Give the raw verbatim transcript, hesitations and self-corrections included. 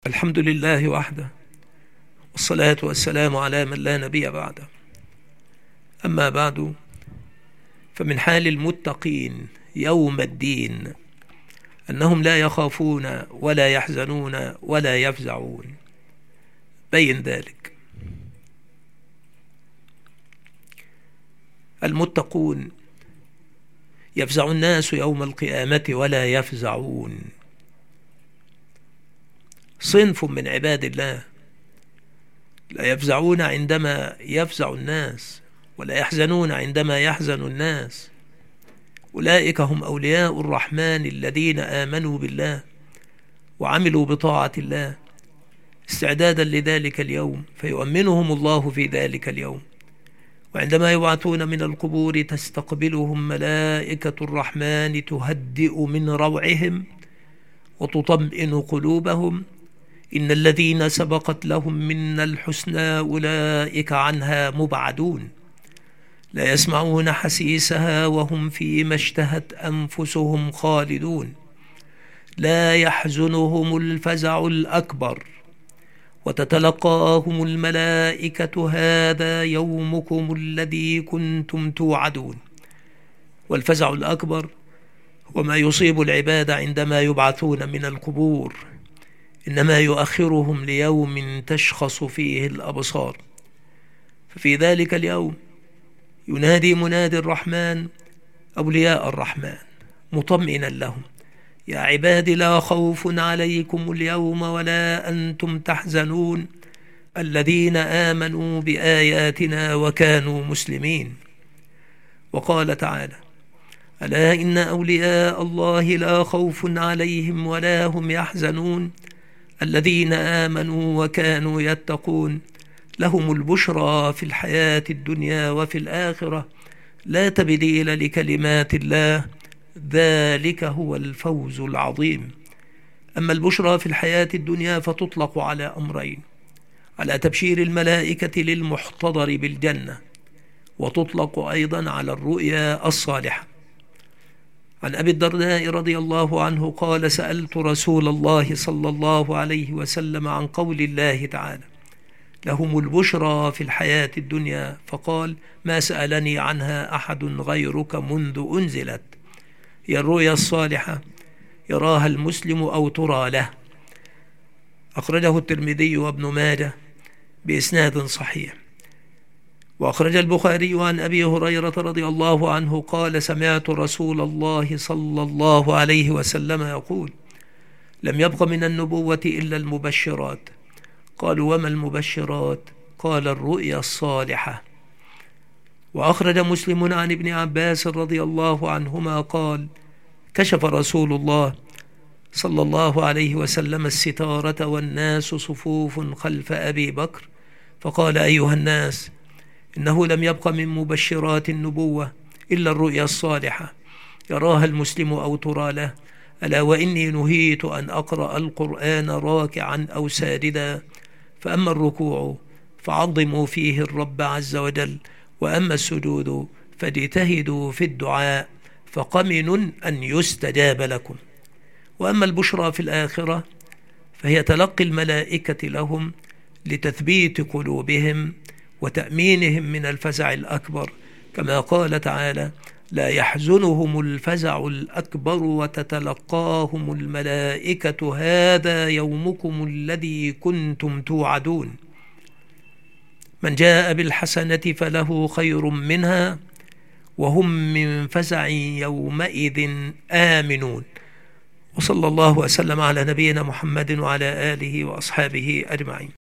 الحمد لله وحده، والصلاة والسلام على من لا نبي بعده. أما بعد، فمن حال المتقين يوم الدين أنهم لا يخافون ولا يحزنون ولا يفزعون. بين ذلك. المتقون يفزع الناس يوم القيامة ولا يفزعون. صنف من عباد الله لا يفزعون عندما يفزع الناس ولا يحزنون عندما يحزن الناس. أولئك هم أولياء الرحمن الذين آمنوا بالله وعملوا بطاعة الله استعدادا لذلك اليوم، فيؤمنهم الله في ذلك اليوم. وعندما يبعثون من القبور تستقبلهم ملائكة الرحمن تهدئ من روعهم وتطمئن قلوبهم. إن الذين سبقت لهم منا الحسنى أولئك عنها مبعدون، لا يسمعون حسيسها وهم فيما اشتهت أنفسهم خالدون. لا يحزنهم الفزع الأكبر وتتلقاهم الملائكة هذا يومكم الذي كنتم توعدون. والفزع الأكبر هو ما يصيب العباد عندما يبعثون من القبور، إنما يؤخرهم ليوم تشخص فيه الأبصار. ففي ذلك اليوم ينادي منادي الرحمن أولياء الرحمن مطمئنا لهم: يا عبادي لا خوف عليكم اليوم ولا أنتم تحزنون الذين آمنوا بآياتنا وكانوا مسلمين. وقال تعالى: ألا إن أولياء الله لا خوف عليهم ولا هم يحزنون الذين آمنوا وكانوا يتقون لهم البشرى في الحياة الدنيا وفي الآخرة لا تبديل لكلمات الله ذلك هو الفوز العظيم. أما البشرى في الحياة الدنيا فتطلق على أمرين: على تبشير الملائكة للمحتضر بالجنة، وتطلق أيضا على الرؤيا الصالحة. عن أبي الدرداء رضي الله عنه قال: سألت رسول الله صلى الله عليه وسلم عن قول الله تعالى: لهم البشرى في الحياة الدنيا، فقال: ما سألني عنها أحد غيرك منذ أنزلت. هي الرؤيا الصالحة يراها المسلم أو ترى له. أخرجه الترمذي وابن ماجه بإسناد صحيح. وأخرج البخاري عن أبي هريرة رضي الله عنه قال: سمعت رسول الله صلى الله عليه وسلم يقول: لم يبق من النبوة إلا المبشرات. قالوا: وما المبشرات؟ قال: الرؤيا الصالحة. وأخرج مسلم عن ابن عباس رضي الله عنهما قال: كشف رسول الله صلى الله عليه وسلم الستارة والناس صفوف خلف أبي بكر، فقال: أيها الناس، إنه لم يبق من مبشرات النبوة إلا الرؤيا الصالحة يراها المسلم أو ترى له. ألا وإني نهيت أن أقرأ القرآن راكعا أو ساجدا، فأما الركوع فعظموا فيه الرب عز وجل، وأما السجود فاجتهدوا في الدعاء فقمن أن يستجاب لكم. وأما البشرى في الآخرة فهي تلقي الملائكة لهم لتثبيت قلوبهم وتأمينهم من الفزع الأكبر، كما قال تعالى: لا يحزنهم الفزع الأكبر وتتلقاهم الملائكة هذا يومكم الذي كنتم توعدون. من جاء بالحسنة فله خير منها وهم من فزع يومئذ آمنون. وصلى الله وسلم على نبينا محمد وعلى آله وأصحابه أجمعين.